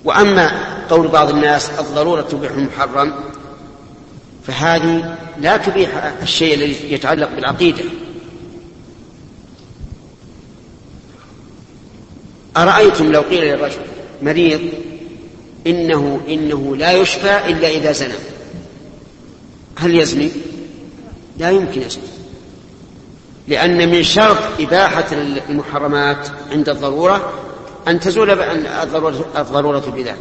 وأما قول بعض الناس الضرورة تبيح المحرم فهذه لا تبيح الشيء الذي يتعلق بالعقيدة. أرأيتم لو قيل للرجل مريض إنه لا يشفى إلا إذا زنى، هل يزني؟ لا يمكن يزني، لأن من شرط إباحة المحرمات عند الضرورة أن تزول الضرورة بذلك.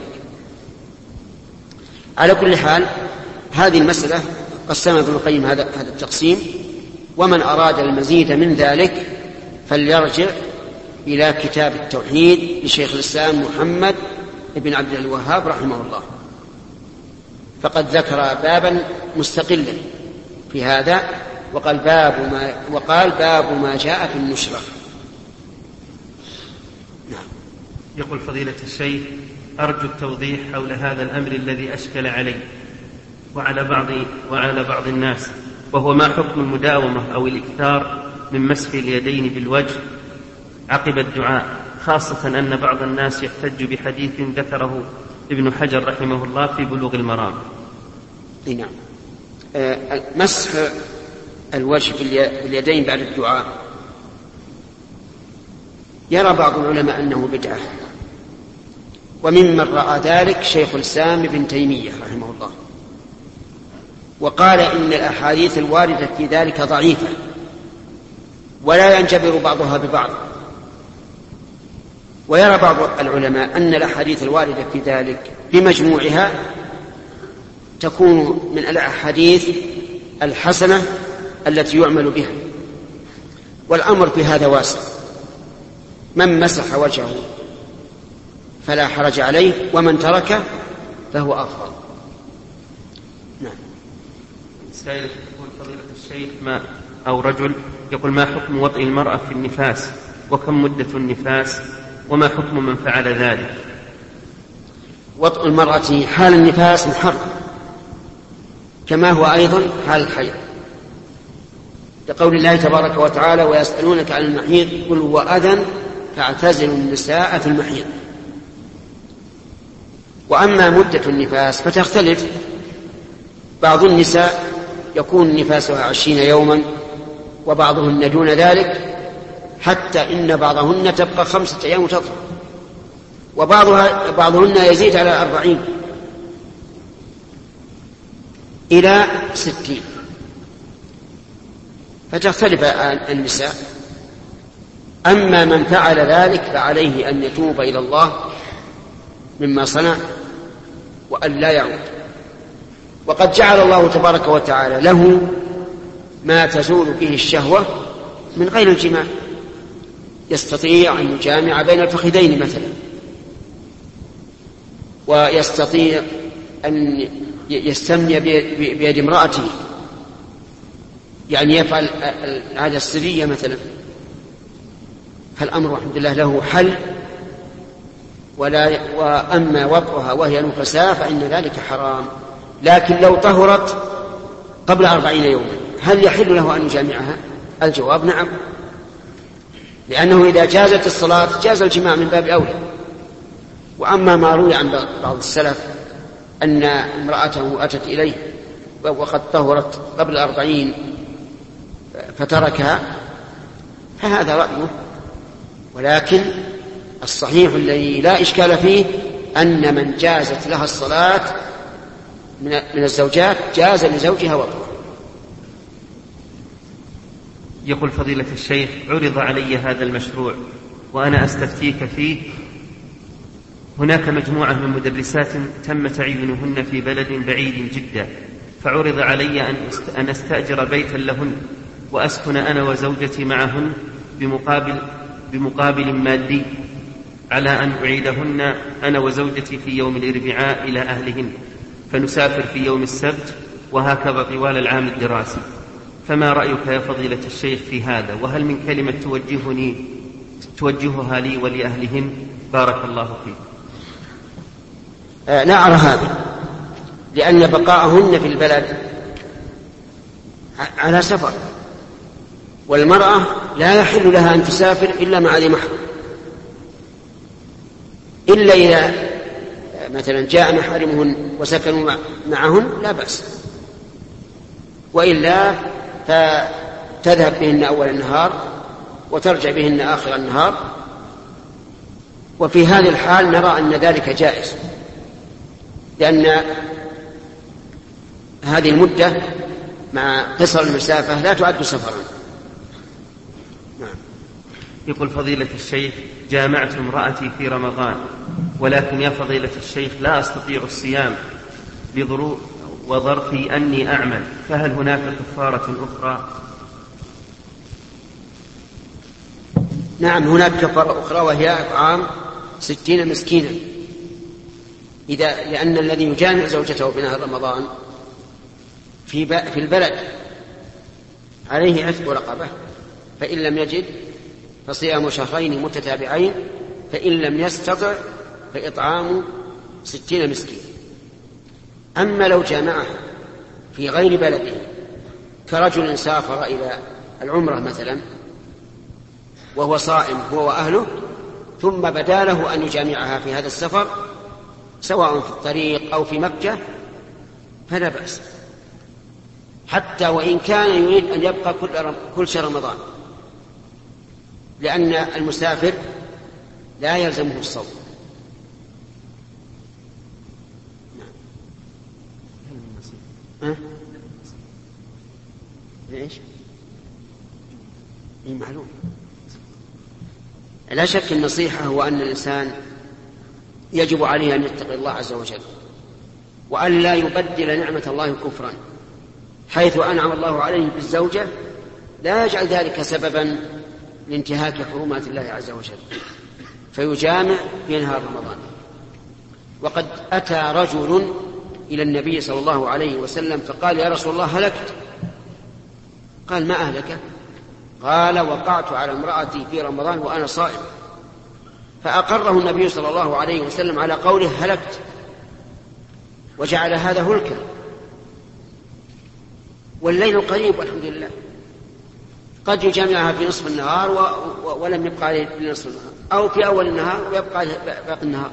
على كل حال هذه المسألة قسمها ابن القيم هذا التقسيم، ومن أراد المزيد من ذلك فليرجع إلى كتاب التوحيد لشيخ الإسلام محمد بن عبد الوهاب رحمه الله، فقد ذكر بابا مستقلا في هذا، وقال باب ما جاء في النشرة. نعم. يقول فضيلة الشيخ: أرجو التوضيح حول هذا الأمر الذي أشكل علي وعلى بعض الناس، وهو ما حكم المداومة أو الإكثار من مسح اليدين بالوجه عقب الدعاء، خاصة أن بعض الناس يحتج بحديث ذكره ابن حجر رحمه الله في بلوغ المرام. نعم. مسح الوجه باليدين بعد الدعاء يرى بعض العلماء أنه بدعة، وممن رأى ذلك شيخ الإسلام ابن تيمية رحمه الله، وقال إن الأحاديث الواردة في ذلك ضعيفة ولا ينجبر بعضها ببعض. ويرى بعض العلماء أن الأحاديث الواردة في ذلك بمجموعها تكون من الأحاديث الحسنة التي يعمل بها، والأمر في هذا واسع، من مسح وجهه فلا حرج عليه، ومن تركه فهو أفضل. نعم. سائل يقول فضيلة الشيخ رجل يقول: ما حكم وطئ المرأة في النفاس، وكم مدة النفاس، وما حكم من فعل ذلك؟ وطئ المرأة حال النفاس محرم، كما هو أيضا حال الحيض، لقول الله تبارك وتعالى: ويسألونك عن المحيض قل هو أذى فاعتزلوا النساء في المحيض. وأما مدة النفاس فتختلف، بعض النساء يكون نفاسها 20 يوما، وبعضهن دون ذلك، حتى إن بعضهن تبقى 5 أيام وتطهر، وبعضهن يزيد على 40 إلى 60، فتختلف النساء. أما من فعل ذلك فعليه أن يتوب إلى الله مما صنع وأن لا يعود، وقد جعل الله تبارك وتعالى له ما تزول به الشهوة من غير الجماع، يستطيع أن يجامع بين الفخذين مثلا، ويستطيع أن يستمني بيد امرأته، يعني يفعل العادة السرية مثلا، فالأمر الحمد لله له حل. وأما وطئها وهي نفساء فإن ذلك حرام. لكن لو طهرت قبل 40 يوما هل يحل له أن يجامعها؟ الجواب نعم، لأنه إذا جازت الصلاة جاز الجماع من باب أولى. وأما ما روي عن بعض السلف أن امرأته أتت إليه وقد طهرت قبل 40 فتركها فهذا رأيه، ولكن الصحيح الذي لا إشكال فيه أن من جازت لها الصلاة من الزوجات جاز لزوجها وطئها. يقول فضيلة الشيخ: عرض علي هذا المشروع وأنا أستفتيك فيه. هناك مجموعة من مدرسات تم تعيينهن في بلد بعيد جدا، فعرض علي أن أستأجر بيتا لهن وأسكن أنا وزوجتي معهن بمقابل مادي، على أن أعيدهن أنا وزوجتي في يوم الأربعاء إلى أهلهن، فنسافر في يوم السبت، وهكذا طوال العام الدراسي. فما رأيك يا فضيلة الشيخ في هذا؟ وهل من كلمة توجهها لي ولأهلهن؟ بارك الله فيك. لا أرى هذا، لأن بقاءهن في البلد على سفر، والمرأة لا يحل لها أن تسافر إلا مع ذي محرم، إلا إذا مثلا جاء محارمهن وسكنوا معهن لا بأس، وإلا فتذهب بهن أول النهار وترجع بهن آخر النهار، وفي هذه الحال نرى أن ذلك جائز، لأن هذه المدة مع قصر المسافة لا تعد سفرا. يقول فضيلة الشيخ: جامعت امرأتي في رمضان، ولكن يا فضيلة الشيخ لا أستطيع الصيام لظروف وظرفي أني أعمل، فهل هناك كفارة أخرى؟ نعم، هناك كفارة أخرى، وهي إطعام 60 مسكينا، لأن الذي يجامع زوجته في نهار رمضان في البلد عليه عتق رقبة، فإن لم يجد فصيام شهرين متتابعين، فإن لم يستطع فإطعام 60 مسكين. أما لو جامعه في غير بلده كرجل سافر إلى العمرة مثلا وهو صائم هو وأهله، ثم بدا له أن يجامعها في هذا السفر سواء في الطريق أو في مكة فلا بأس، حتى وإن كان يريد أن يبقى كل شهر رمضان، لأن المسافر لا يلزمه الصوم. ليش؟ معلوم. لا شك النصيحة هو أن الإنسان يجب عليه أن يتقي الله عز وجل، وأن لا يبدل نعمة الله كفرا، حيث أنعم الله عليه بالزوجة لا يجعل ذلك سببا لانتهاك حرمات الله عز وجل فيجامع في نهار رمضان. وقد أتى رجل إلى النبي صلى الله عليه وسلم فقال: يا رسول الله هلكت. قال: ما أهلك؟ قال: وقعت على امرأتي في رمضان وأنا صائم. فأقره النبي صلى الله عليه وسلم على قوله هلكت، وجعل هذا هلكا، والليل قريب والحمد لله، قد يجامعها في نصف النهار ولم يبقى عليه في نصف النهار، أو في أول النهار ويبقى باقي النهار.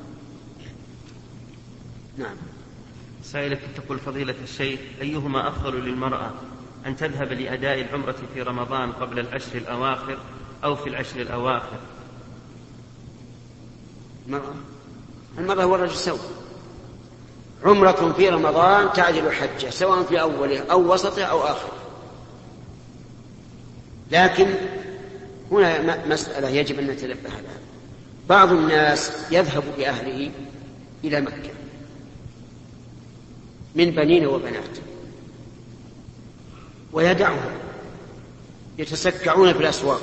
نعم. سائلة تقول: فضيلة الشيخ، أيهما أفضل للمرأة، أن تذهب لأداء العمرة في رمضان قبل العشر الأواخر أو في العشر الأواخر؟ المرأة هو الرجل سواء، عمرة في رمضان تعدل حجة سواء في أوله أو وسطه أو آخره. لكن هنا مسألة يجب أن نتنبه لها. بعض الناس يذهب بأهله إلى مكة من بنين وبنات ويدعهم يتسكعون في الأسواق،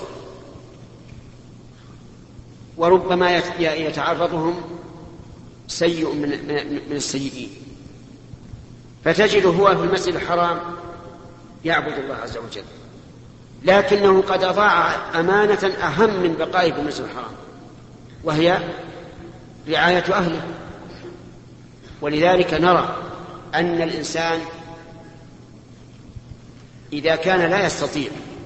وربما يتعرضهم سيء من السيئين، فتجد هو في المسجد الحرام يعبد الله عز وجل، لكنه قد أضاع أمانة أهم من بقائه في المسجد الحرام، وهي رعاية أهله. ولذلك نرى أن الإنسان إذا كان لا يستطيع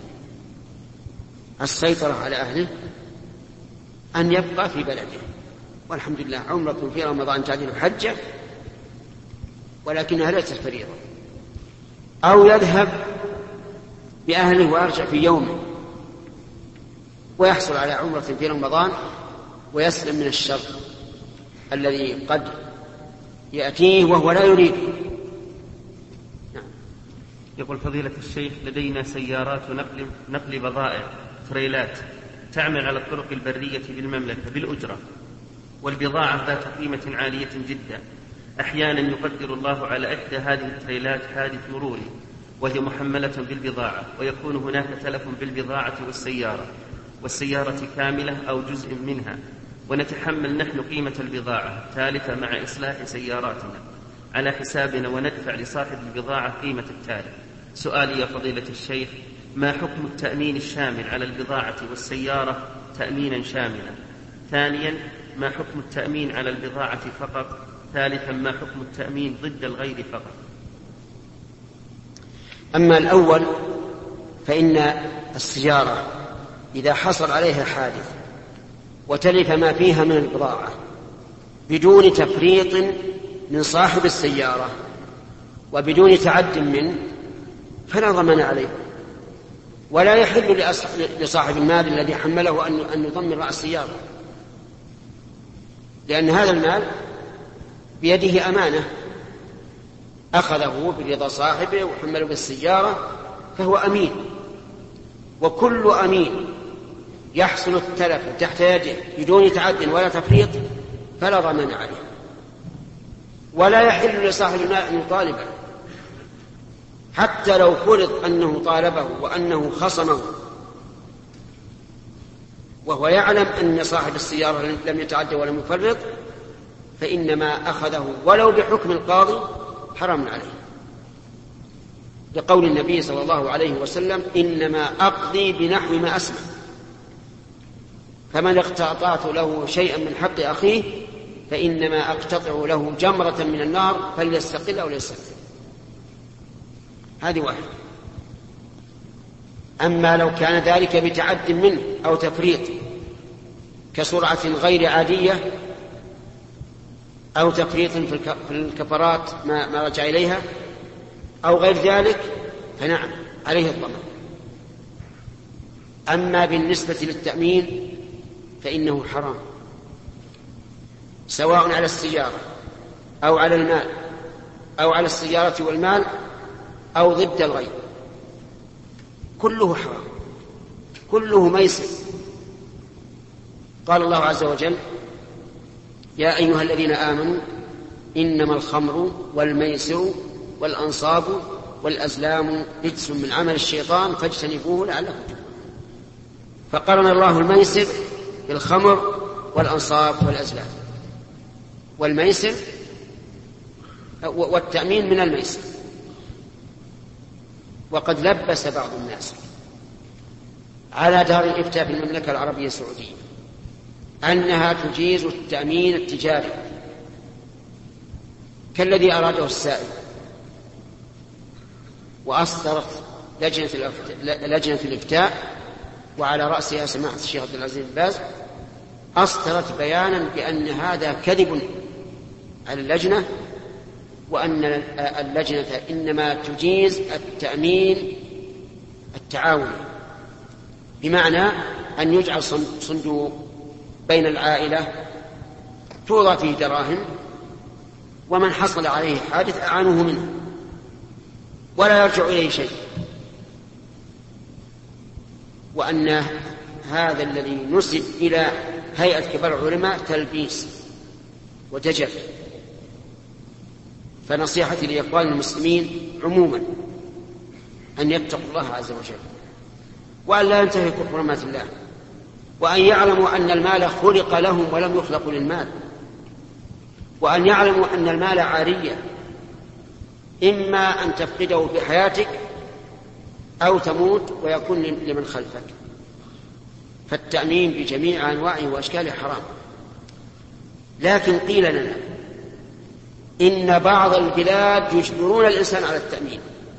السيطرة على أهله أن يبقى في بلده، والحمد لله عمرة في رمضان تعدل حجة ولكنها ليست فريضة، أو يذهب بأهله ويرجع في يومه ويحصل على عمرة في رمضان ويسلم من الشر الذي قد يأتيه وهو لا يريد. يقول فضيلة الشيخ: لدينا سيارات نقل بضائع تريلات تعمل على الطرق البرية بالمملكة بالأجرة، والبضاعة ذات قيمة عالية جدا. أحيانا يقدر الله على إحدى هذه التريلات حادث مروري وهي محملة بالبضاعة، ويكون هناك تلف بالبضاعة والسيارة كاملة أو جزء منها، ونتحمل نحن قيمة البضاعة تالفة مع إصلاح سياراتنا على حسابنا، وندفع لصاحب البضاعة قيمة التالف. سؤالي يا فضيلة الشيخ: ما حكم التأمين الشامل على البضاعة والسيارة تأمينا شاملا؟ ثانيا، ما حكم التأمين على البضاعة فقط؟ ثالثا، ما حكم التأمين ضد الغير فقط؟ أما الأول فإن السيارة إذا حصل عليها حادث وتلف ما فيها من البضاعة بدون تفريط من صاحب السيارة وبدون تعد منه فلا ضمان عليه، ولا يحل لصاحب المال الذي حمله أن يضمن رأس السيارة، لأن هذا المال بيده أمانة أخذه برضا صاحبه وحمله بالسيارة فهو أمين، وكل أمين يحصل التلف تحت يده بدون تعد ولا تفريط فلا ضمان عليه، ولا يحل لصاحب المال أن يطالبه حتى لو فرض أنه طالبه وأنه خصمه وهو يعلم أن صاحب السيارة لم يتعدى ولم يفرط، فإنما أخذه ولو بحكم القاضي حرام عليه، لقول النبي صلى الله عليه وسلم: إنما أقضي بنحو ما أسمع، فمن اقتطعت له شيئا من حق أخيه فإنما أقتطع له جمرة من النار فليستقل أو ليستقل. هذه واحدة. أما لو كان ذلك بتعد منه أو تفريط كسرعة غير عادية أو تفريط في الكفارات ما رجع إليها أو غير ذلك فنعم عليه الضمان. أما بالنسبة للتأمين فإنه حرام، سواء على السيارة أو على المال أو على السيارة والمال أو ضد الغير، كله حرام، كله ميسر. قال الله عز وجل: يا أيها الذين آمنوا إنما الخمر والميسر والأنصاب والأزلام رجس من عمل الشيطان فاجتنبوه لعلكم تفلحون. فقرن الله الميسر بالخمر والأنصاب والأزلام، والميسر والتأمين من الميسر. وقد لبس بعض الناس على دار الإفتاء في المملكة العربية السعودية أنها تجيز التأمين التجاري كالذي أراده السائل، وأصدرت لجنة الإفتاء وعلى رأسها سماحة الشيخ عبد العزيز بن باز أصدرت بيانا بأن هذا كذب على اللجنة، وأن اللجنة إنما تجيز التأمين التعاوني، بمعنى أن يجعل صندوق بين العائلة توضع فيه دراهم، ومن حصل عليه حادث أعانوه منه ولا يرجع إليه شيء، وأن هذا الذي نسب إلى هيئة كبار العلماء تلبيس ودجل. فنصيحتي لإخوان المسلمين عموما أن يتقوا الله عز وجل، وأن لا ينتهكوا حرمات الله، وأن يعلموا أن المال خلق لهم ولم يخلقوا للمال، وأن يعلموا أن المال عارية، إما أن تفقده في حياتك أو تموت ويكون لمن خلفك. فالتأمين بجميع أنواعه وأشكاله حرام. لكن قيل لنا إن بعض البلاد يجبرون الإنسان على التأمين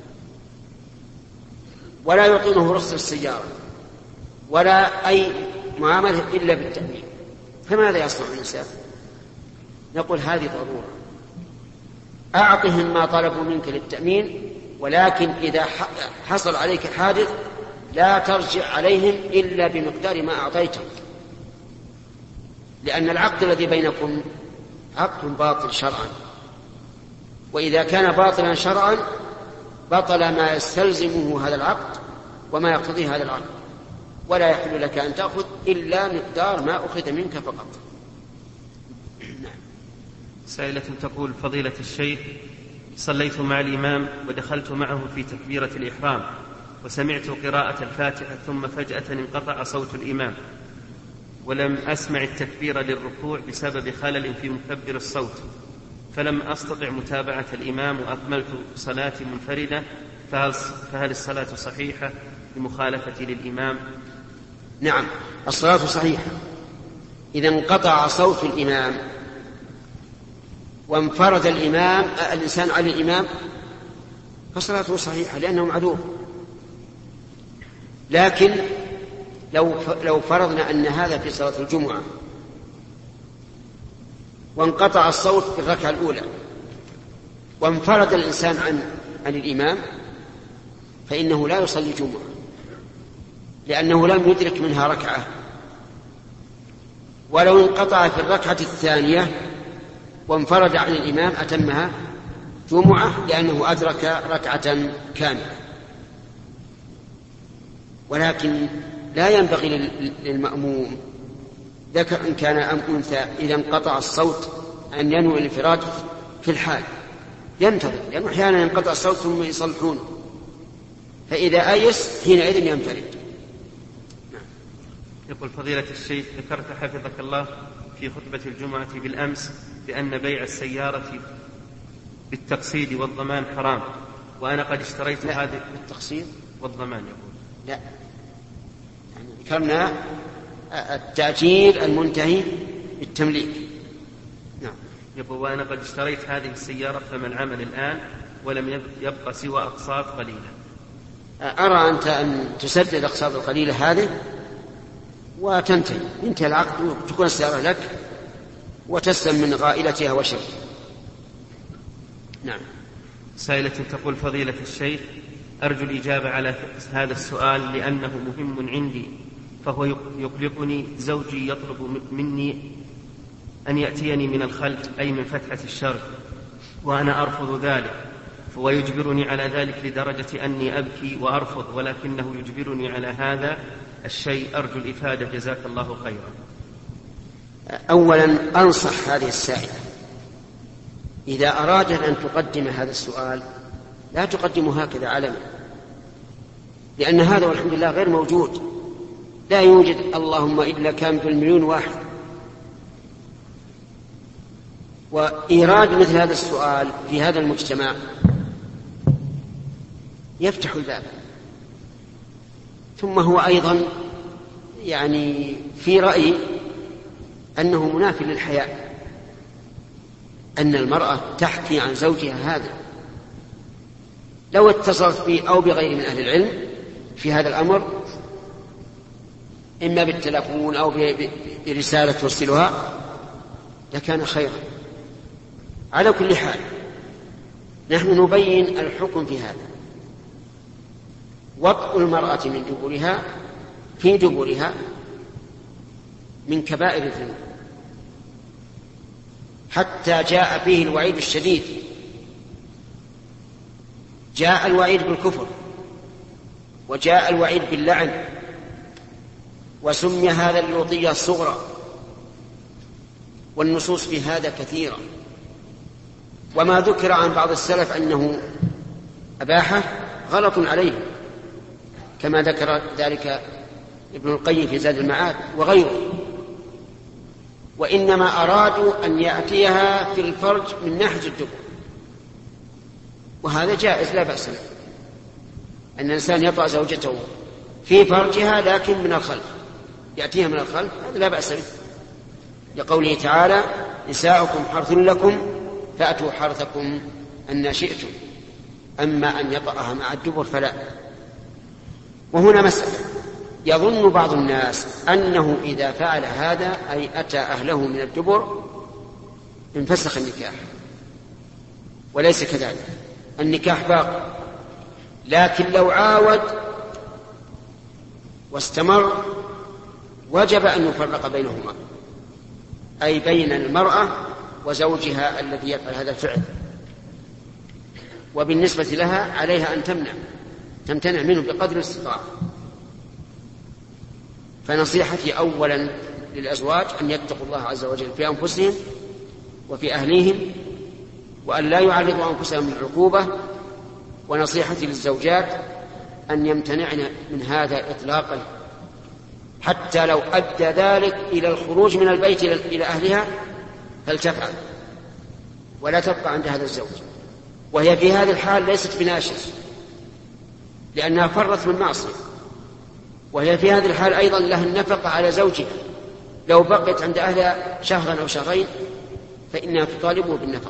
ولا يعطونه رخصة السيارة ولا أي معاملة إلا بالتأمين، فماذا يصنع الإنسان؟ نقول هذه ضرورة، أعطهم ما طلبوا منك للتأمين، ولكن إذا حصل عليك حادث لا ترجع عليهم إلا بمقدار ما أعطيتهم، لأن العقد الذي بينكم عقد باطل شرعا، وإذا كان باطلا شرعا بطل ما يستلزمه هذا العقد وما يقتضيه هذا العقد، ولا يحل لك أن تأخذ إلا مقدار ما أخذ منك فقط. سائلة تقول: فضيلة الشيخ، صليت مع الإمام ودخلت معه في تكبيرة الإحرام وسمعت قراءة الفاتحة، ثم فجأة انقطع صوت الإمام ولم أسمع التكبير للركوع بسبب خلل في مكبر الصوت، فلم أستطع متابعة الإمام وأكملت صلاتي منفردة، فهل الصلاة صحيحة بمخالفتي للإمام؟ نعم، الصلاة صحيحة. إذا انقطع صوت الإمام وانفرد الإنسان عن الإمام فصلاته صحيحة لأنه معذور. لكن لو فرضنا أن هذا في صلاة الجمعة وانقطع الصوت في الركعة الأولى وانفرد الإنسان عن الإمام فإنه لا يصلي جمعة، لأنه لم يدرك منها ركعة. ولو انقطع في الركعة الثانية وانفرد عن الإمام أتمها جمعة، لأنه أدرك ركعة كاملة. ولكن لا ينبغي للمأموم ذكر إن كان أم أنثى إذا انقطع الصوت أن ينوي الانفراد في الحال، ينتظر، لأنه أحيانا ينقطع الصوت ثم يصلحونه، فإذا أيس حينئذ ينفرد. يقول فضيلة الشيخ ذكرت حفظك الله في خطبة الجمعة بالأمس بأن بيع السيارة بالتقسيط والضمان حرام، وأنا قد اشتريت هذه بالتقسيط والضمان. يقول لا، يعني ذكرنا التأجير المنتهي بالتمليك. نعم. يقول وأنا قد اشتريت هذه السيارة ثمن العمل الآن ولم يبقى سوى أقساط قليلة. أرى أنت أن تسدد الأقساط القليلة هذه وتنتهي، ينتهي العقد وتكون السيارة لك وتسلم من غائلتها وشرها. نعم. سائلة تقول فضيلة الشيخ أرجو الإجابة على هذا السؤال لأنه مهم عندي، فهو يقلقني. زوجي يطلب مني أن يأتيني من الخلف أي من فتحة الشرج وأنا أرفض ذلك، فهو يجبرني على ذلك لدرجة أني أبكي وأرفض، ولكنه يجبرني على هذا الشيء. أرجو الإفادة جزاك الله خيرا. أولا أنصح هذه السائلة إذا أرادت أن تقدم هذا السؤال لا تقدمه هكذا علما، لأن هذا والحمد لله غير موجود، لا يوجد اللهم إلا كان بالمليون واحد. وإيراد مثل هذا السؤال في هذا المجتمع يفتح الباب، ثم هو أيضا يعني في رأيي أنه منافي للحياء، أن المرأة تحكي عن زوجها هذا. لو اتصلت به أو بغير من أهل العلم في هذا الأمر، إما بالتلفون أو برسالة توصلها، لكان خيرا. على كل حال نحن نبين الحكم في هذا. وطء المرأة من دبرها في دبرها من كبائر الذنوب، حتى جاء فيه الوعيد الشديد، جاء الوعيد بالكفر وجاء الوعيد باللعن، وسمي هذا اللوطية الصغرى، والنصوص في هذا كثيرة. وما ذكر عن بعض السلف أنه أباحه غلط عليه، كما ذكر ذلك ابن القيم في زاد المعاد وغيره. وإنما أرادوا أن يأتيها في الفرج من ناحية الدبر، وهذا جائز لا بأس به، أن الإنسان يطأ زوجته في فرجها لكن من الخلف، يأتيها من الخلف، هذا لا بأس به، لقوله تعالى نساؤكم حرث لكم فأتوا حرثكم أن شئتم، أما أن يطأها مع الدبر فلا. وهنا مسألة، يظن بعض الناس أنه إذا فعل هذا أي أتى أهله من الدبر انفسخ النكاح، وليس كذلك، النكاح باقي، لكن لو عاود واستمر وجب أن يفرق بينهما، أي بين المرأة وزوجها الذي يفعل هذا الفعل. وبالنسبة لها عليها أن تمتنع منه بقدر الاستطاعة. فنصيحتي أولا للأزواج أن يتقوا الله عز وجل في أنفسهم وفي أهليهم، وأن لا يعرضوا أنفسهم من العقوبة. ونصيحتي للزوجات أن يمتنعن من هذا إطلاقا، حتى لو أدى ذلك إلى الخروج من البيت إلى أهلها فلتفعل، ولا تبقى عند هذا الزوج، وهي في هذه الحال ليست بناشز لأنها فرت من معصية، وهي في هذه الحال أيضا لها النفقة على زوجها، لو بقيت عند أهلها شهرا أو شهرين فإنها تطالبه بالنفقة،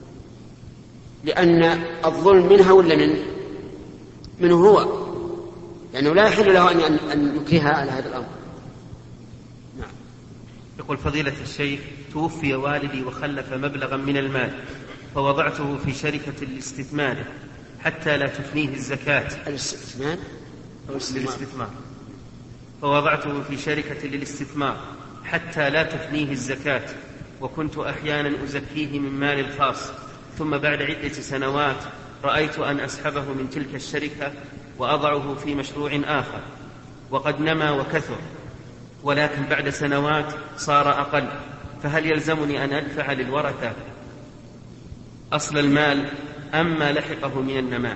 لأن الظلم منها ولا منه هو، لأنه لا يحل له أن يكرهها على هذا الأمر. نعم. يقول فضيلة الشيخ توفي والدي وخلف مبلغا من المال فوضعته في شركة لاستثماره حتى لا تفنيه الزكاة. الاستثمار. فوضعته في شركة للاستثمار حتى لا تفنيه الزكاة، وكنت أحيانا أزكيه من مالي الخاص، ثم بعد عدة سنوات رأيت أن أسحبه من تلك الشركة وأضعه في مشروع آخر وقد نما وكثر، ولكن بعد سنوات صار أقل، فهل يلزمني أن أدفع للورثة أصل المال أم ما لحقه من النماء؟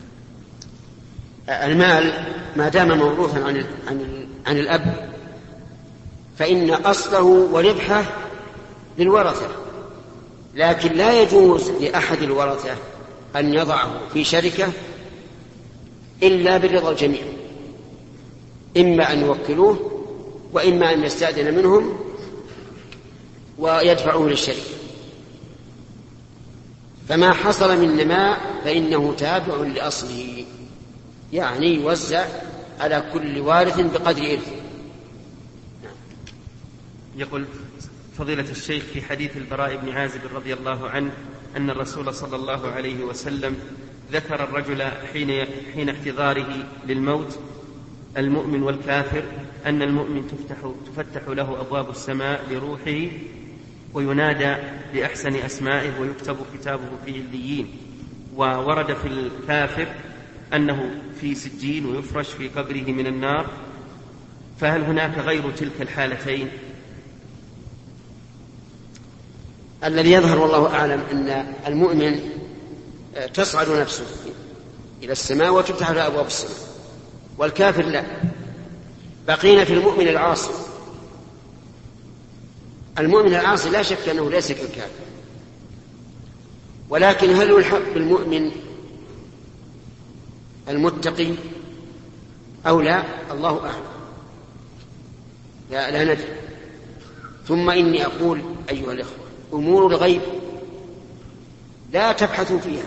المال ما دام موروثا عن الأب فإن أصله وربحه للورثة، لكن لا يجوز لأحد الورثة أن يضعه في شركة إلا برضا الجميع، إما أن يوكلوه وإما أن يستأذن منهم ويدفعوه للشركة. فما حصل من نماء فإنه تابع لأصله، يعني يوزع على كل وارث بقدر إرثه. يقول فضيلة الشيخ في حديث البراء بن عازب رضي الله عنه أن الرسول صلى الله عليه وسلم ذكر الرجل حين احتضاره للموت المؤمن والكافر أن المؤمن تفتح له أبواب السماء لروحه وينادى بأحسن أسمائه ويكتب كتابه في عليين، وورد في الكافر أنه في سجين ويفرش في قبره من النار، فهل هناك غير تلك الحالتين؟ الذي يظهر والله أعلم أن المؤمن تصعد نفسه إلى السماء وتفتح له أبواب السماء، والكافر لا. بقينا في المؤمن العاصي. المؤمن العاصي لا شك أنه ليس كالكافر، ولكن هل يلحق بالمؤمن المتقي أو لا؟ الله أعلم، لا ندري. ثم إني أقول أيها الإخوة أمور الغيب لا تبحثوا فيها،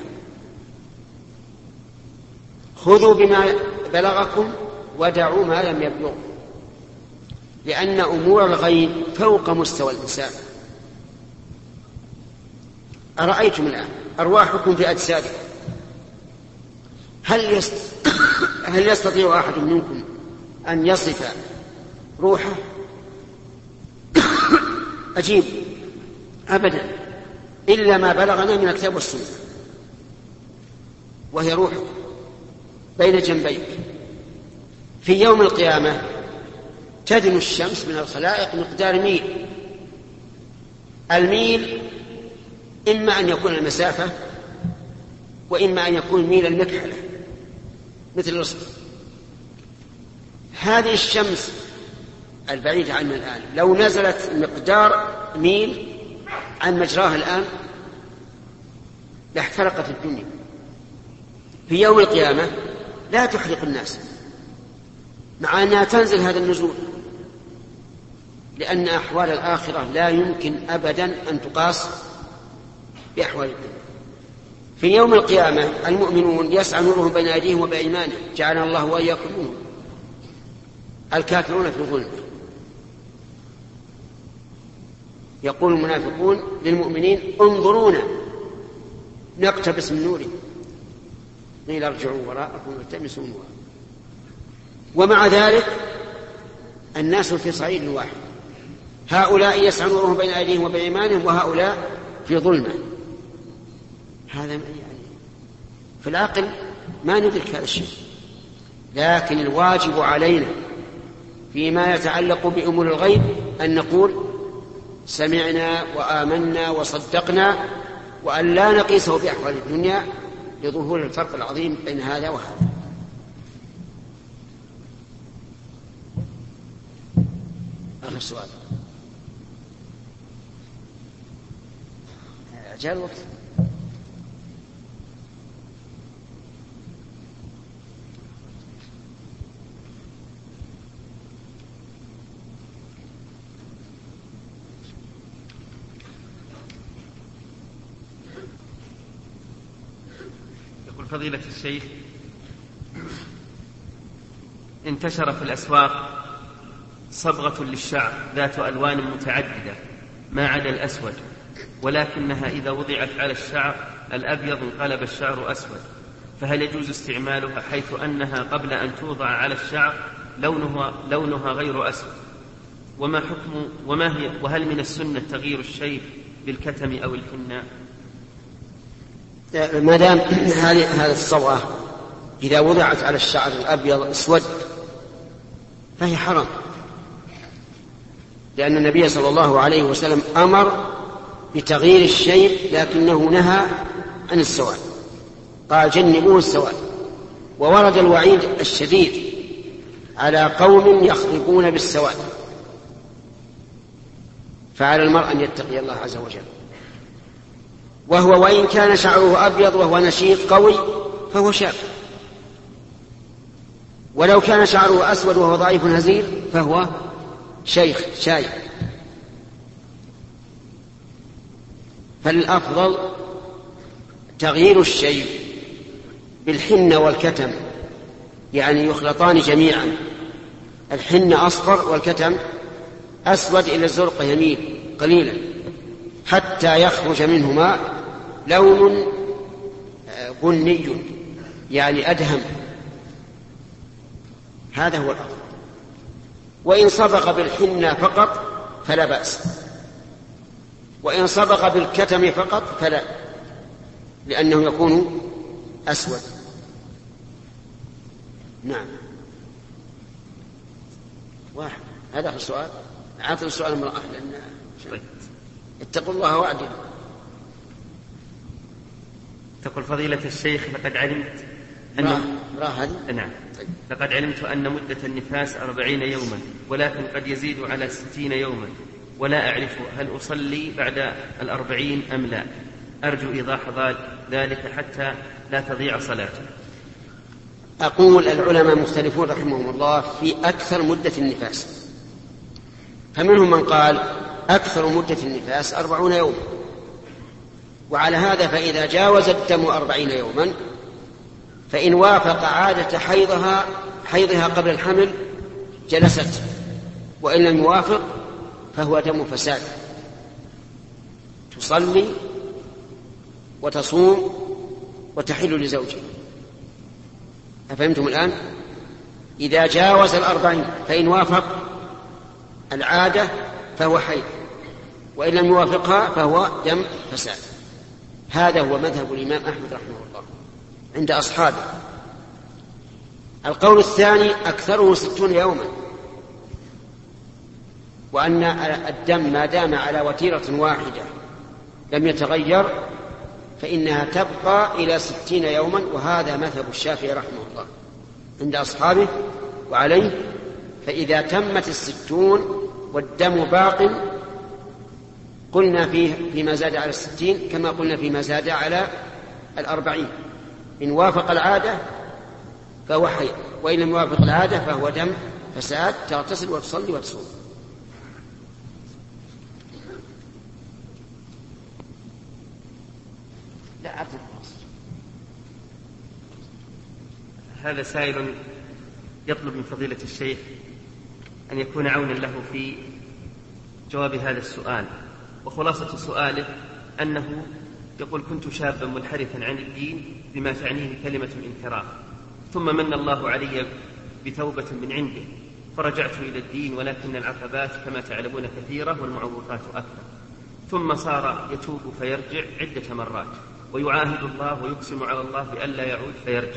خذوا بما بلغكم ودعوا ما لم يبلغ، لأن أمور الغيب فوق مستوى الإنسان. أرأيتم الآن أرواحكم في أجسادكم، هل يستطيع أحد منكم أن يصف روحه؟ أجيب أبدا، إلا ما بلغنا من الكتاب والسنة، وهي روحك بين جنبيك. في يوم القيامة تدنو الشمس من الخلائق مقدار ميل. الميل إما أن يكون المسافة وإما أن يكون ميل المكحلة مثل الرصد. هذه الشمس البعيدة عنا الآن لو نزلت مقدار ميل عن مجراها الآن لاحترقت الدنيا. في يوم القيامة لا تحرق الناس مع أنها تنزل هذا النزول، لأن أحوال الآخرة لا يمكن أبدا أن تقاس بأحوال الدنيا. في يوم القيامة المؤمنون يسعى نورهم بين أيديهم وبأيمانهم، جعلنا الله وإياكم منهم. الكافرون في ظلم. يقول المنافقون للمؤمنين انظرونا نقتبس من نورهم قيل ارجعوا وراءكم والتمسوا نورا. ومع ذلك الناس في صعيد واحد، هؤلاء يسعى نورهم بين أيديهم وبأيمانهم وهؤلاء في ظلمة. هذا يعني في العقل ما ندرك هذا الشيء، لكن الواجب علينا فيما يتعلق بأمور الغيب أن نقول سمعنا وآمنا وصدقنا، وأن لا نقيسه بأحوال الدنيا لظهور الفرق العظيم بين هذا وهذا. آخر سؤال. جاء الوقت. يقول فضيلة الشيخ انتشر في الأسواق صبغة للشعر ذات ألوان متعددة ما عدا الأسود، ولكنها إذا وضعت على الشعر الأبيض انقلب الشعر أسود، فهل يجوز استعمالها حيث أنها قبل أن توضع على الشعر لونها غير أسود؟ وهل من السنة تغيير الشيب بالكتم أو الحناء؟ ما دام هذه الصبغة إذا وضعت على الشعر الأبيض اسود فهي حرام، لأن النبي صلى الله عليه وسلم أمر بتغيير الشيب لكنه نهى عن السواد، قال جنبوه السواد. وورد الوعيد الشديد على قوم يخربون بالسواد، فعلى المرء أن يتقي الله عز وجل. وهو وإن كان شعره أبيض وهو نشيط قوي فهو شاب، ولو كان شعره أسود وهو ضعيف هزيل فهو شيخ شايب. فالأفضل تغيير الشيب بالحنة والكتم، يعني يخلطان جميعا، الحنة أصفر والكتم أسود إلى الزرق يميل قليلا حتى يخرج منهما لون بني يعني أدهم، هذا هو الأفضل. وإن صبغ بالحنة فقط فلا بأس، وإن صبغ بالكتم فقط فلا، لأنه يكون أسود. نعم. واحد هذا هو السؤال. عاطل السؤال امرأة لأن اتقوا الله واعدلوا. تقول فضيلة الشيخ لقد علمت نعم. لقد علمت أن مدة النفاس 40 يوما، ولكن قد يزيد على 60 يوما، ولا أعرف هل أصلي بعد 40 أم لا. أرجو إيضاح ذلك حتى لا تضيع صلاته. أقول العلماء مختلفون رحمهم الله في أكثر مدة النفاس، فمنهم من قال أكثر مدة النفاس 40 يوما، وعلى هذا فإذا جاوز الدم 40 يوما فإن وافق عادة حيضها قبل الحمل جلست، وإن لم يوافق فهو دم فساد، تصلي وتصوم وتحل لزوجها. أفهمتم الآن؟ إذا جاوز 40 فإن وافق العادة فهو حيض، وإن لم يوافقها فهو دم فساد. هذا هو مذهب الإمام أحمد رحمه الله عند أصحابه. القول الثاني أكثره 60 يوما، وأن الدم ما دام على وتيرة واحدة لم يتغير فإنها تبقى إلى 60 يوما، وهذا مذهب الشافعي رحمه الله عند أصحابه. وعليه فإذا تمت 60 والدم باق قلنا فيما زاد على 60 كما قلنا فيما زاد على 40. إن وافق العادة فهو حيض، وإن لم يوافق العادة فهو دم فساد، تغتسل وتصلي وتصوم. لا هذا سائل يطلب من فضيلة الشيخ أن يكون عونا له في جواب هذا السؤال. وخلاصة سؤاله أنه يقول: كنت شابا منحرفا عن الدين بما تعنيه كلمة الانحراف، ثم من الله علي بتوبة من عنده فرجعت إلى الدين، ولكن العقبات كما تعلمون كثيرة والمعوقات أكثر. ثم صار يتوب فيرجع عدة مرات ويعاهد الله ويقسم على الله بألا يعود فيرجع.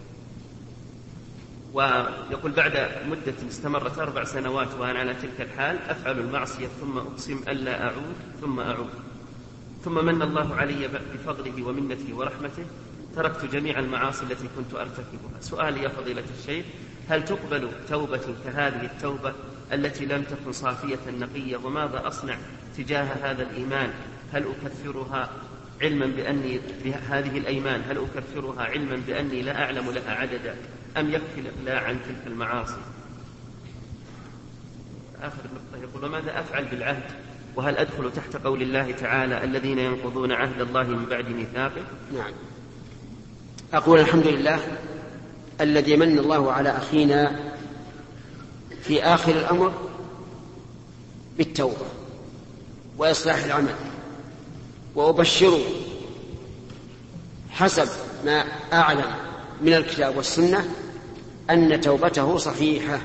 ويقول: بعد مدة استمرت 4 سنوات وأنا على تلك الحال أفعل المعصية ثم أقسم ألا أعود ثم أعود، ثم من الله علي بفضله ومنته ورحمته تركت جميع المعاصي التي كنت أرتكبها. سؤالي يا فضيلة الشيخ: هل تقبل توبة كهذه التوبة التي لم تكن صافية نقية؟ وماذا أصنع تجاه هذا الإيمان؟ هل أكفرها علما بأني هذه الأيمان هل أكفرها علما بأني لا أعلم لها عددا، أم يكفي الإقلاع عن تلك المعاصي؟ آخر نقطة يقول: وماذا أفعل بالعهد؟ وهل أدخل تحت قول الله تعالى: الذين ينقضون عهد الله من بعد ميثاقه؟ نعم. أقول الحمد لله الذي من الله على أخينا في آخر الأمر بالتوبة وإصلاح العمل، وأبشره حسب ما أعلم من الكتاب والسنة أن توبته صحيحة،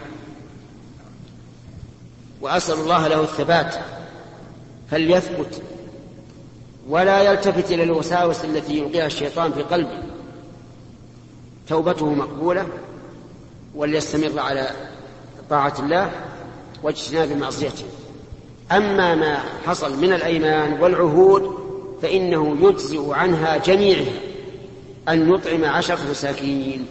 وأسأل الله له الثبات، فليثبت ولا يلتفت إلى الوساوس التي يلقيها الشيطان في قلبه. توبته مقبولة، وليستمر على طاعة الله واجتناب معصيته. أما ما حصل من الأيمان والعهود فإنه يجزئ عنها جميعها أن يطعم 10 مساكين،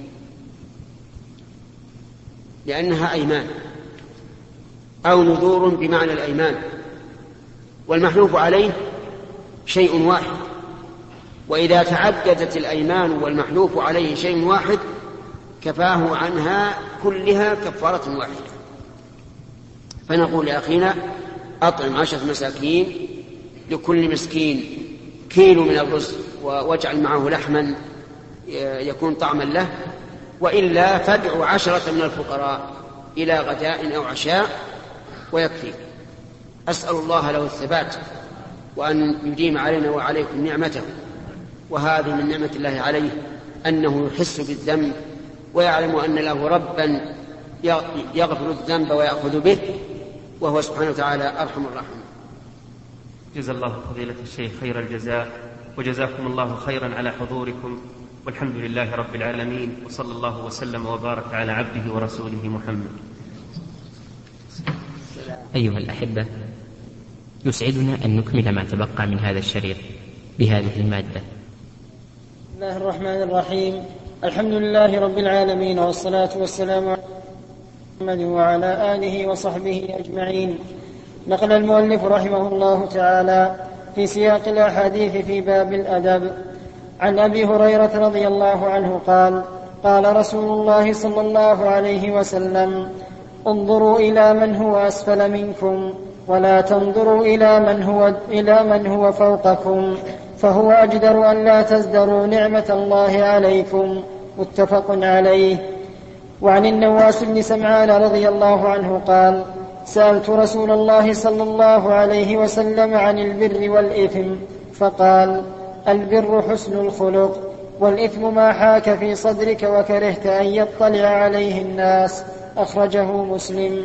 لأنها أيمان أو نذور بمعنى الأيمان، والمحلوف عليه شيء واحد، وإذا تعددت الأيمان والمحلوف عليه شيء واحد كفاه عنها كلها كفارة واحدة. فنقول لأخينا أطعم 10 مساكين، لكل مسكين كيلو من الرز، واجعل معه لحما يكون طعما له، وإلا فادع 10 من الفقراء إلى غداء أو عشاء ويكفي. أسأل الله له الثبات، وأن يديم علينا وعليكم نعمته. وهذه من نعمة الله عليه أنه يحس بالذنب ويعلم أن له ربا يغفر الذنب ويأخذ به، وهو سبحانه وتعالى أرحم الراحمين. جزا الله فضيلة الشيخ خير الجزاء، وجزاكم الله خيرا على حضوركم، والحمد لله رب العالمين، وصلى الله وسلم وبارك على عبده ورسوله محمد. أيها الأحبة، يسعدنا أن نكمل ما تبقى من هذا الشريط بهذه المادة. بسم الله الرحمن الرحيم. الحمد لله رب العالمين، والصلاة والسلام على محمد وعلى آله وصحبه أجمعين. نقل المؤلف رحمه الله تعالى في سياق الأحاديث في باب الأدب عن أبي هريرة رضي الله عنه قال: قال رسول الله صلى الله عليه وسلم: انظروا إلى من هو أسفل منكم، ولا تنظروا إلى من هو فوقكم، فهو أجدر أن لا تزدروا نعمة الله عليكم. متفق عليه. وعن النواس بن سمعان رضي الله عنه قال: سألت رسول الله صلى الله عليه وسلم عن البر والإثم، فقال: البر حسن الخلق، والإثم ما حاك في صدرك وكرهت أن يطلع عليه الناس. أخرجه مسلم.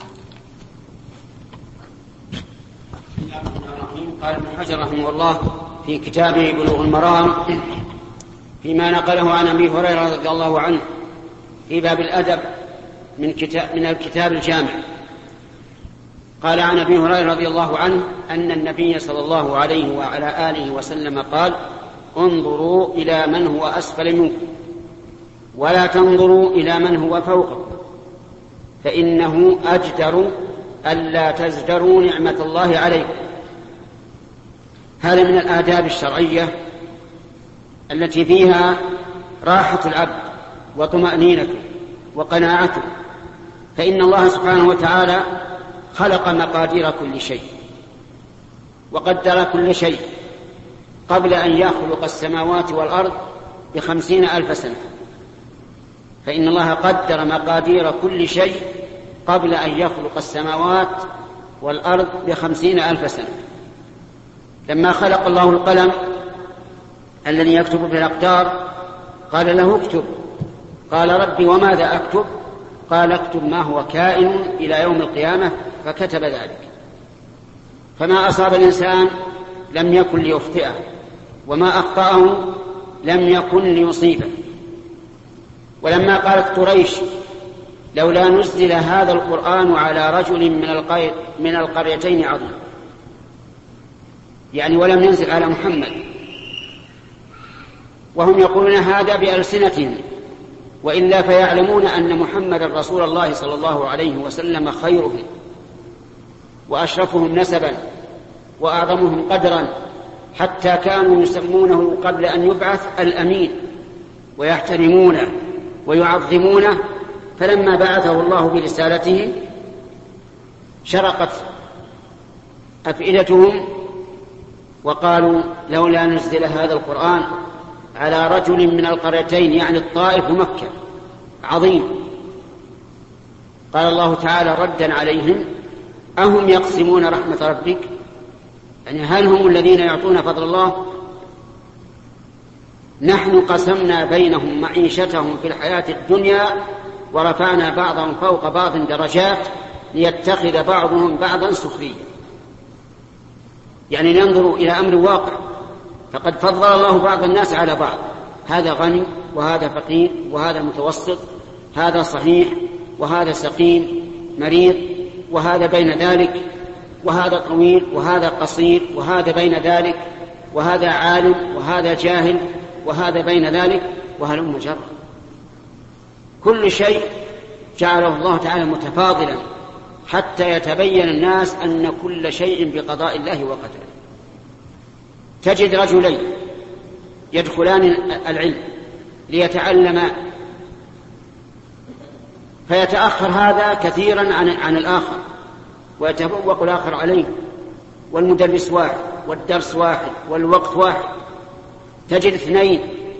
قال ابن حجر رحمه الله في كتابه بلوغ المرام فيما نقله عن أبي هريرة رضي الله عنه في باب الأدب من الكتاب الجامع، قال عن أبي هريرة رضي الله عنه أن النبي صلى الله عليه وعلى آله وسلم قال: انظروا إلى من هو أسفل منكم، ولا تنظروا إلى من هو فوقكم، فإنه أجدر ألا تزدروا نعمة الله عليكم. هذا من الآداب الشرعية التي فيها راحة العبد وطمأنينته وقناعته، فإن الله سبحانه وتعالى خلق مقادير كل شيء وقدر كل شيء قبل أن يخلق السماوات والأرض ب50,000 سنة. فإن الله قدر مقادير كل شيء قبل أن يخلق السماوات والأرض ب50,000 سنة. لما خلق الله القلم الذي يكتب في الأقدار قال له: اكتب. قال: ربي وماذا أكتب؟ قال: اكتب ما هو كائن إلى يوم القيامة، فكتب ذلك. فما أصاب الإنسان لم يكن ليخطئه، وما أخطأه لم يكن ليصيبه. ولما قالت قريش: لولا نزل هذا القرآن على رجل من القريتين عظيم، يعني ولم ينزل على محمد، وهم يقولون هذا بألسنتهم، وإلا فيعلمون أن محمد رسول الله صلى الله عليه وسلم خيرهم وأشرفهم نسبا وأعظمهم قدرا، حتى كانوا يسمونه قبل أن يبعث الأمين ويحترمونه ويعظمونه. فلما بعثه الله برسالته شرقت أفئدتهم وقالوا: لولا نزل هذا القرآن على رجل من القريتين، يعني الطائف ومكة، عظيم. قال الله تعالى ردا عليهم: أهم يقسمون رحمة ربك؟ يعني هل هم الذين يعطون فضل الله؟ نحن قسمنا بينهم معيشتهم في الحياة الدنيا ورفعنا بعضهم فوق بعض درجات ليتخذ بعضهم بعضا سخريا. يعني ننظر إلى أمر واقع، فقد فضل الله بعض الناس على بعض، هذا غني وهذا فقير وهذا متوسط، هذا صحيح وهذا سقيم مريض، وهذا بين ذلك، وهذا طويل وهذا قصير، وهذا بين ذلك، وهذا عالم وهذا جاهل، وهذا بين ذلك، وهلم جرا. كل شيء جعله الله تعالى متفاضلا حتى يتبين الناس أن كل شيء بقضاء الله وقدره. تجد رجلين يدخلان العلم ليتعلما، فيتأخر هذا كثيرا عن الآخر ويتفوق الآخر عليه، والمدرس واحد والدرس واحد والوقت واحد. تجد اثنين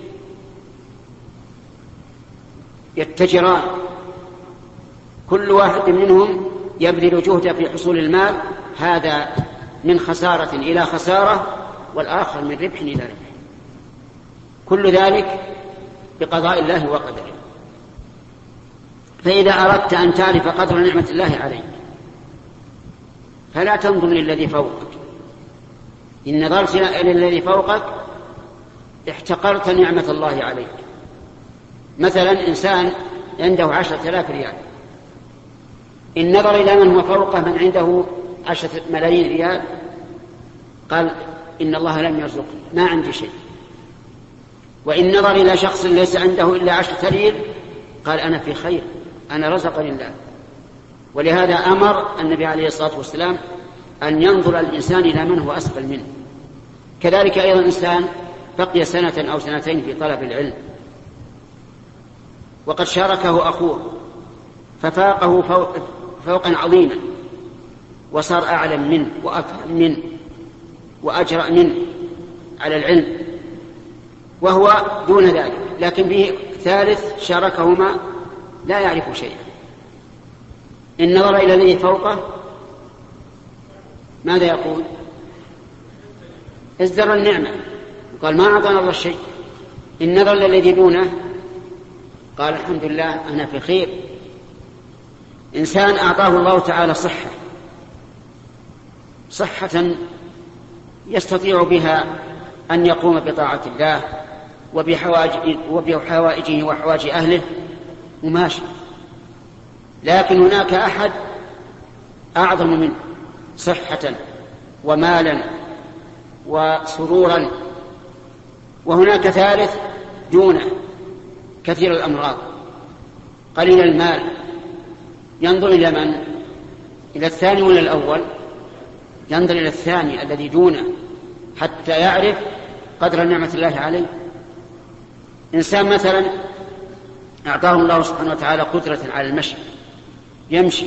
يتجران، كل واحد منهم يبذل جهده في حصول المال، هذا من خسارة إلى خسارة والآخر من ربح إلى ربح، كل ذلك بقضاء الله وقدره. فإذا أردت أن تعرف قدر نعمة الله عليك فلا تنظر للذي فوقك، إن نظرت إلى الذي فوقك احتقرت نعمة الله عليك. مثلا إنسان عنده 10,000 ريال، إن نظر إلى من هو فوقه من عنده 10 ملايين ريال قال إن الله لم يرزقني، ما عندي شيء. وإن نظر إلى شخص ليس عنده إلا 10 ريال قال أنا في خير، أنا رزقني الله. ولهذا أمر النبي عليه الصلاة والسلام أن ينظر الإنسان إلى من هو أسفل منه. كذلك أيضا إنسان بقي 1 أو 2 في طلب العلم وقد شاركه أخوه ففاقه فوقا عظيما وصار أعلم منه وأفهم منه وأجرأ منه على العلم، وهو دون ذلك، لكن به ثالث شاركهما لا يعرف شيئا. إن نظر إلى الذي فوقه ماذا يقول؟ ازدر النعمة، قال ما أعطانا الله شيء. إن نظر إلى الذي دونه قال الحمد لله أنا في خير. إنسان أعطاه الله تعالى صحة يستطيع بها أن يقوم بطاعة الله وبحوائجه وحوائج أهله وماشي، لكن هناك أحد أعظم منه صحة ومالا وسرورا، وهناك ثالث دونه كثير الأمراض قليل المال. ينظر إلى من؟ إلى الثاني ولا الأول؟ ينظر إلى الثاني الذي دونه حتى يعرف قدر نعمة الله عليه. إنسان مثلا أعطاه الله سبحانه وتعالى قدرة على المشي، يمشي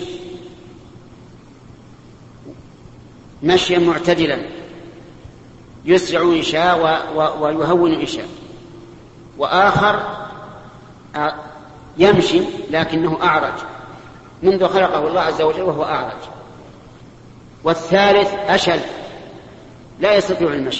مشيا معتدلا يسرع إن شاء ويهون إن شاء، وآخر يمشي لكنه أعرج منذ خلقه الله عز وجل وهو أعرج، والثالث أشل لا يستطيع المشي.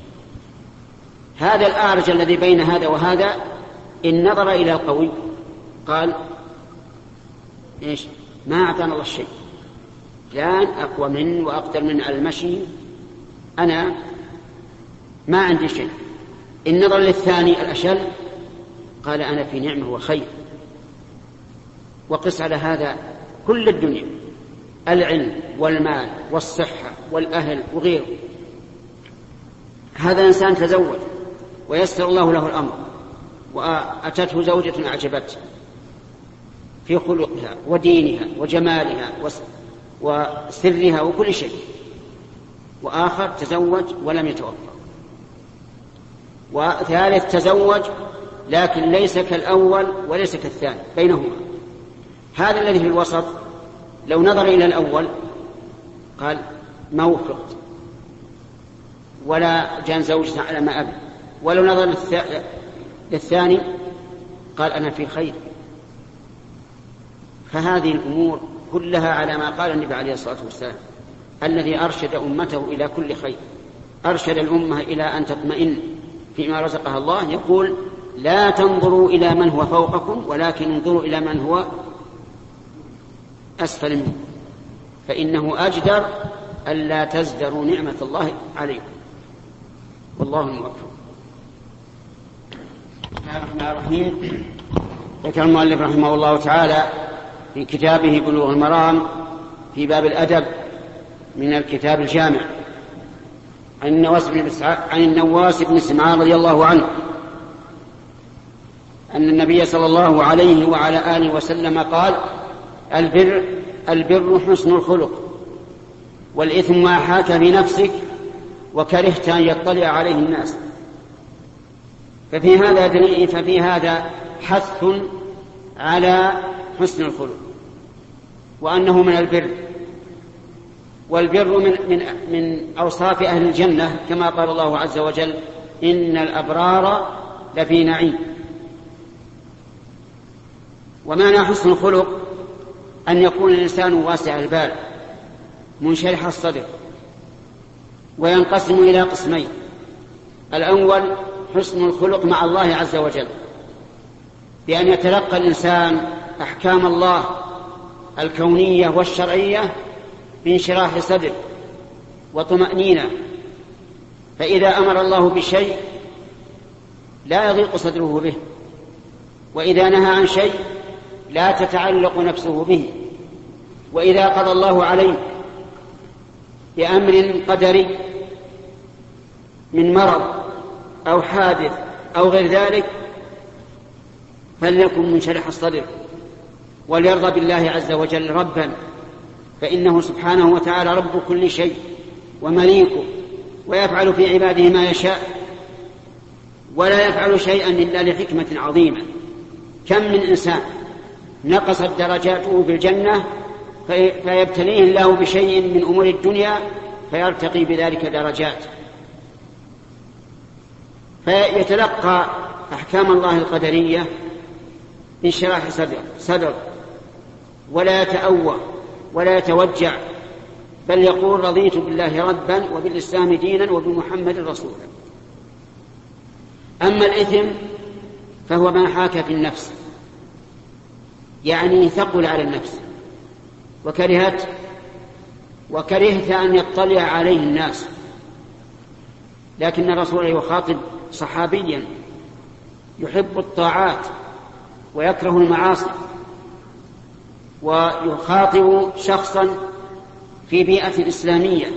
هذا الأعرج الذي بين هذا وهذا إن نظر إلى القوي قال إيش؟ ما أعطانا الله شيء، فلان أقوى من وأقدر من على المشي، أنا ما عندي شيء. إن نظر للثاني الأشل قال أنا في نعمة وخير. وقس على هذا كل الدنيا، العلم والمال والصحة والأهل وغيره. هذا إنسان تزوج ويسر الله له الأمر وأتته زوجة أعجبته في خلقها ودينها وجمالها وسرها وكل شيء، وآخر تزوج ولم يتوفق، وثالث تزوج لكن ليس كالأول وليس كالثاني، بينهما. هذا الذي في الوسط لو نظر إلى الأول قال ما وفقت ولا جان زوجة على ما أبي، ولو نظر للثاني قال أنا في خير. فهذه الأمور كلها على ما قال النبي عليه الصلاة والسلام الذي أرشد أمته إلى كل خير، أرشد الأمة إلى أن تطمئن فيما رزقها الله. يقول لا تنظروا إلى من هو فوقكم ولكن انظروا إلى من هو أسفل منكم فإنه أجدر ألا تزدروا نعمة الله عليكم. والله الموفق. ذكر المؤلف رحمه الله تعالى في كتابه بلوغ المرام في باب الأدب من الكتاب الجامع عن النواس بن سمعان رضي الله عنه أن النبي صلى الله عليه وعلى آله وسلم قال البر حسن الخلق والإثم ما حاك في نفسك وكرهت أن يطلع عليه الناس. ففي هذا حث على حسن الخلق وأنه من البر، والبر من أوصاف أهل الجنة كما قال الله عز وجل إن الأبرار لفي نعيم. ومعنى حسن الخلق أن يكون الإنسان واسع البال منشرح الصدر، وينقسم إلى قسمين: الأول حسن الخلق مع الله عز وجل بأن يتلقى الإنسان أحكام الله الكونية والشرعية بانشراح صدر وطمأنينة، فإذا أمر الله بشيء لا يضيق صدره به، وإذا نهى عن شيء لا تتعلق نفسه به، وإذا قضى الله عليه بأمر قدري من مرض أو حادث أو غير ذلك فليكن منشرح الصدر وليرضى بالله عز وجل ربا، فإنه سبحانه وتعالى رب كل شيء ومليكه، ويفعل في عباده ما يشاء ولا يفعل شيئا إلا لحكمة عظيمة. كم من إنسان نقصت درجاته في الجنة فيبتليه الله بشيء من أمور الدنيا فيرتقي بذلك درجات، فيتلقى أحكام الله القدرية انشراح صدر ولا يتأوى ولا يتوجع، بل يقول رضيت بالله ربا وبالإسلام دينا وبمحمد رسولا. أما الإثم فهو ما حاك في النفس، يعني ثقل على النفس وكرهت أن يطلع عليه الناس. لكن الرسول يخاطب صحابيا يحب الطاعات ويكره المعاصي، ويخاطب شخصا في بيئة إسلامية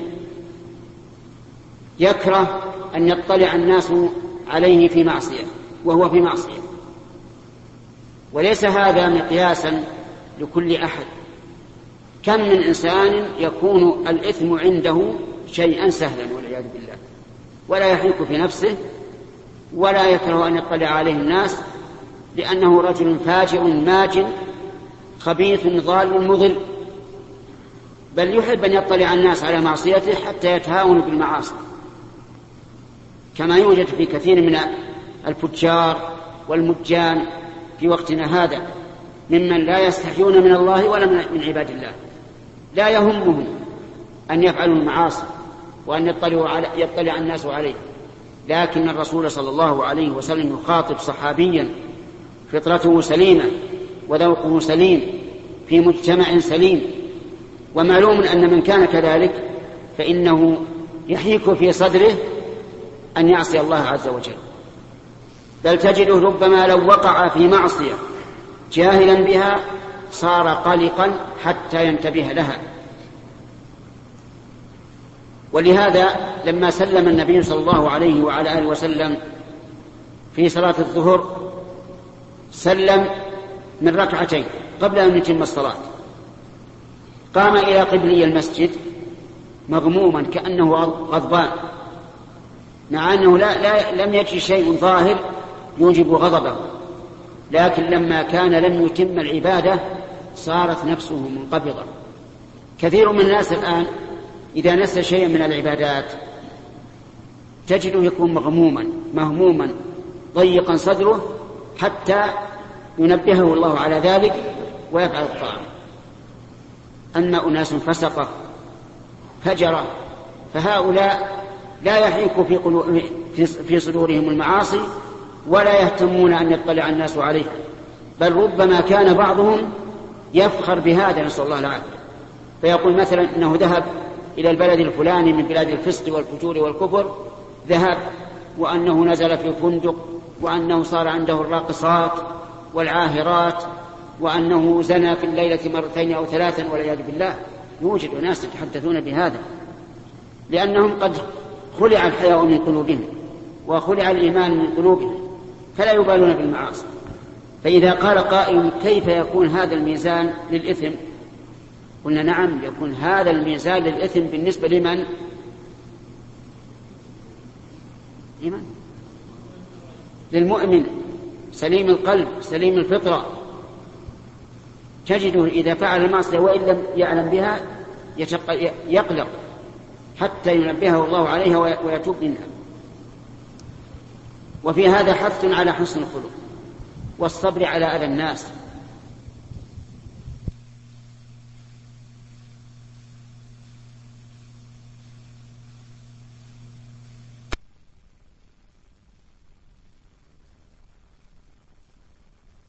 يكره أن يطلع الناس عليه في معصية وهو في معصية. وليس هذا مقياسا لكل أحد. كم من إنسان يكون الإثم عنده شيئا سهلا والعياذ بالله، ولا يحيك في نفسه ولا يكره أن يطلع عليه الناس، لأنه رجل فاجر ماجن خبيث ضال مضل، بل يحب أن يطلع الناس على معصيته حتى يتهاون بالمعاصي، كما يوجد في كثير من الفجار والمجان في وقتنا هذا ممن لا يستحيون من الله ولا من عباد الله، لا يهمهم أن يفعلوا المعاصي وأن يطلع الناس عليه. لكن الرسول صلى الله عليه وسلم يخاطب صحابيا فطرته سليمة وذوقه سليم في مجتمع سليم، ومعلوم أن من كان كذلك فإنه يحيك في صدره أن يعصي الله عز وجل، بل تجده ربما لو وقع في معصية جاهلا بها صار قلقا حتى ينتبه لها. ولهذا لما سلم النبي صلى الله عليه وعلى آله وسلم في صلاة الظهر سلم من ركعتين قبل أن يتم الصلاة، قام إلى قبلي المسجد مغموما كأنه غضبان، مع أنه لم يجري شيء ظاهر يوجب غضبه، لكن لما كان لم يتم العبادة صارت نفسه منقبضة. كثير من الناس الآن إذا نسى شيئا من العبادات تجده يكون مغموما مهموما ضيقا صدره حتى ينبهه الله على ذلك ويفعل الطاعة. أما أناس فسقة فجرة فهؤلاء لا يحيك في صدورهم المعاصي ولا يهتمون أن يطلع الناس عليه، بل ربما كان بعضهم يفخر بهذا، نسأل الله العافية، فيقول مثلا إنه ذهب إلى البلد الفلاني من بلاد الفسق والفجور والكفر ذهب، وأنه نزل في فندق، وأنه صار عنده الراقصات والعاهرات، وأنه زنى في الليلة 2 أو 3 والعياذ بالله. يوجد ناس يتحدثون بهذا لأنهم قد خلع الحياء من قلوبهم وخلع الإيمان من قلوبهم فلا يبالون بالمعاصي. فإذا قال قائل كيف يكون هذا الميزان للإثم؟ قلنا نعم، يكون هذا الميزان للإثم بالنسبة لمن؟ للمؤمن سليم القلب سليم الفطرة. تجده إذا فعل المعصية وإن لم يعلم بها يقلق حتى ينبهه الله عليها ويتوب منها. وفي هذا حث على حسن الخلق والصبر على أذى الناس